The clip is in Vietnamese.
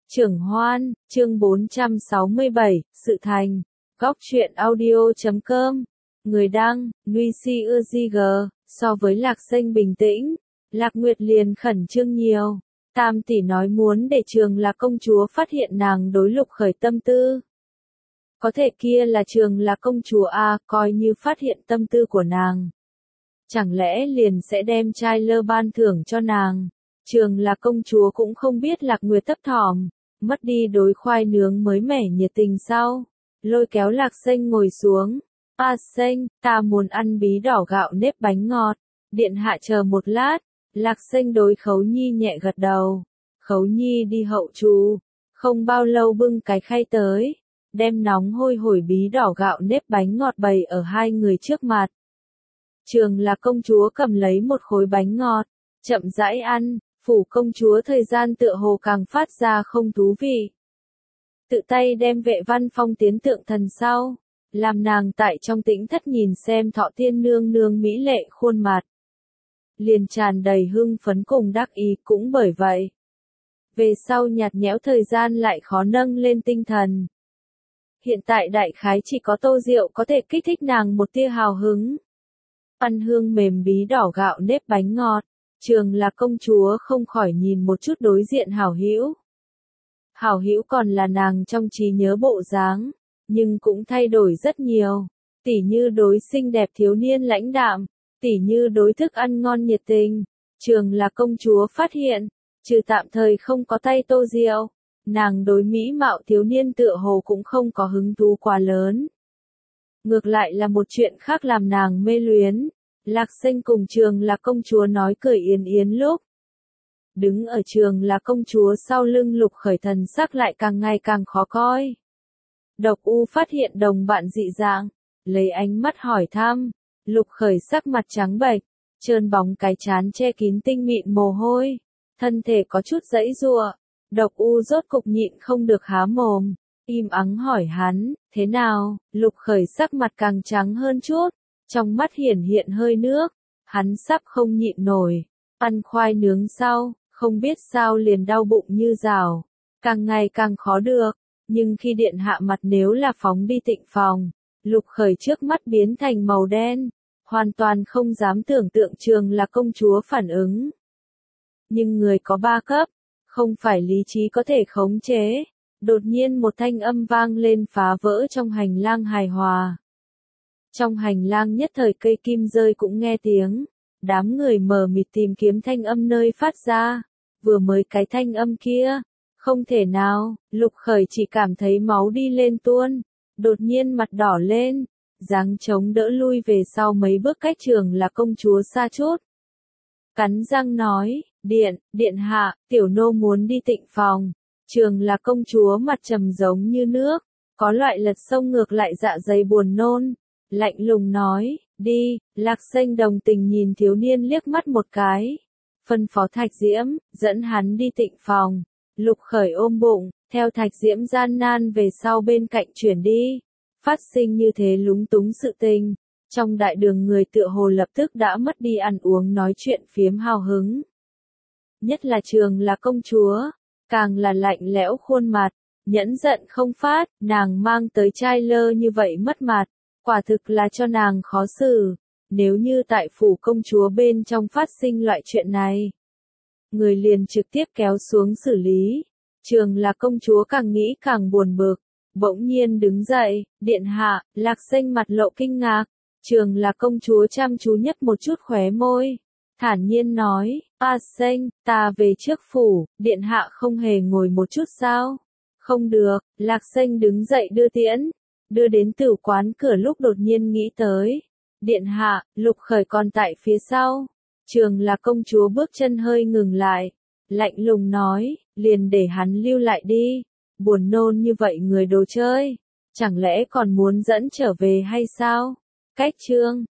Trưởng Hoan, chương 467, Sự Thành, Góc truyện audio.com, người đăng, Nuy Si Ưa Di G, so với Lạc Xanh bình tĩnh, Lạc Nguyệt liền khẩn trương nhiều. Tam tỷ nói muốn để Trường Lạc công chúa phát hiện nàng đối Lục Khởi tâm tư. Có thể kia là Trường Lạc công chúa coi như phát hiện tâm tư của nàng. Chẳng lẽ liền sẽ đem trai lơ ban thưởng cho nàng. Trường Lạc công chúa cũng không biết Lạc Nguyệt thấp thỏm, mất đi đối khoai nướng mới mẻ nhiệt tình sau. Lôi kéo Lạc Xanh ngồi xuống. Xanh, ta muốn ăn bí đỏ gạo nếp bánh ngọt. Điện hạ chờ một lát. Lạc Xanh đối Khấu Nhi nhẹ gật đầu. Khấu Nhi đi hậu trù. Không bao lâu bưng cái khay tới. Đem nóng hôi hổi bí đỏ gạo nếp bánh ngọt bày ở hai người trước mặt. Trường Lạc công chúa cầm lấy một khối bánh ngọt. Chậm rãi ăn. Phủ công chúa thời gian tựa hồ càng phát ra không thú vị. Tự tay đem Vệ Văn Phong tiến tượng thần sau. Làm nàng tại trong tĩnh thất nhìn xem Thọ Tiên nương nương mỹ lệ khuôn mặt. Liền tràn đầy hưng phấn cùng đắc ý cũng bởi vậy. Về sau nhạt nhẽo thời gian lại khó nâng lên tinh thần. Hiện tại đại khái chỉ có Tô Diệu có thể kích thích nàng một tia hào hứng. Ăn hương mềm bí đỏ gạo nếp bánh ngọt. Trường Lạc công chúa không khỏi nhìn một chút đối diện Hảo Hữu. Hảo Hữu còn là nàng trong trí nhớ bộ dáng, nhưng cũng thay đổi rất nhiều. Tỉ như đối xinh đẹp thiếu niên lãnh đạm, tỉ như đối thức ăn ngon nhiệt tình. Trường Lạc công chúa phát hiện, trừ tạm thời không có tay Tô Diệu, nàng đối mỹ mạo thiếu niên tựa hồ cũng không có hứng thú quá lớn. Ngược lại là một chuyện khác làm nàng mê luyến. Lạc Xanh cùng Trường Lạc công chúa nói cười yến yến lúc. Đứng ở Trường Lạc công chúa sau lưng Lục Khởi thần sắc lại càng ngày càng khó coi. Độc U phát hiện đồng bạn dị dạng, lấy ánh mắt hỏi thăm. Lục Khởi sắc mặt trắng bệch, trơn bóng cái trán che kín tinh mịn mồ hôi, thân thể có chút giãy giụa. Độc U rốt cục nhịn không được há mồm, im ắng hỏi hắn, thế nào? Lục Khởi sắc mặt càng trắng hơn chút. Trong mắt hiển hiện hơi nước, hắn sắp không nhịn nổi. Ăn khoai nướng sau, không biết sao liền đau bụng như rào. Càng ngày càng khó được, nhưng khi điện hạ mặt nếu là phóng đi tịnh phòng, Lục Khởi trước mắt biến thành màu đen, hoàn toàn không dám tưởng tượng Trường Lạc công chúa phản ứng. Nhưng người có 3 cấp, không phải lý trí có thể khống chế. Đột nhiên một thanh âm vang lên phá vỡ trong hành lang hài hòa. Trong hành lang nhất thời cây kim rơi cũng nghe tiếng, đám người mờ mịt tìm kiếm thanh âm nơi phát ra, vừa mới cái thanh âm kia, không thể nào, Lục Khởi chỉ cảm thấy máu đi lên tuôn, đột nhiên mặt đỏ lên, giáng chống đỡ lui về sau mấy bước cách Trường Lạc công chúa xa chút. Cắn răng nói, điện hạ, tiểu nô muốn đi tịnh phòng. Trường Lạc công chúa mặt trầm giống như nước, có loại lật sông ngược lại dạ dày buồn nôn. Lạnh lùng nói, đi. Lạc Xanh đồng tình nhìn thiếu niên liếc mắt một cái. Phân phó Thạch Diễm, dẫn hắn đi tịnh phòng. Lục Khởi ôm bụng, theo Thạch Diễm gian nan về sau bên cạnh chuyển đi. Phát sinh như thế lúng túng sự tình. Trong đại đường người tựa hồ lập tức đã mất đi ăn uống nói chuyện phiếm hào hứng. Nhất là Trường Lạc công chúa, càng là lạnh lẽo khuôn mặt, nhẫn giận không phát, nàng mang tới trai lơ như vậy mất mặt. Quả thực là cho nàng khó xử, nếu như tại phủ công chúa bên trong phát sinh loại chuyện này. Người liền trực tiếp kéo xuống xử lý. Trường Lạc công chúa càng nghĩ càng buồn bực, bỗng nhiên đứng dậy, điện hạ. Lạc Xanh mặt lộ kinh ngạc. Trường Lạc công chúa chăm chú nhấp một chút khóe môi, thản nhiên nói, Xanh, ta về trước phủ, điện hạ không hề ngồi một chút sao? Không được. Lạc Xanh đứng dậy đưa tiễn. Đưa đến tửu quán cửa lúc đột nhiên nghĩ tới. Điện hạ, Lục Khởi còn tại phía sau. Trường Lạc công chúa bước chân hơi ngừng lại. Lạnh lùng nói, liền để hắn lưu lại đi. Buồn nôn như vậy người đồ chơi. Chẳng lẽ còn muốn dẫn trở về hay sao? Cách chương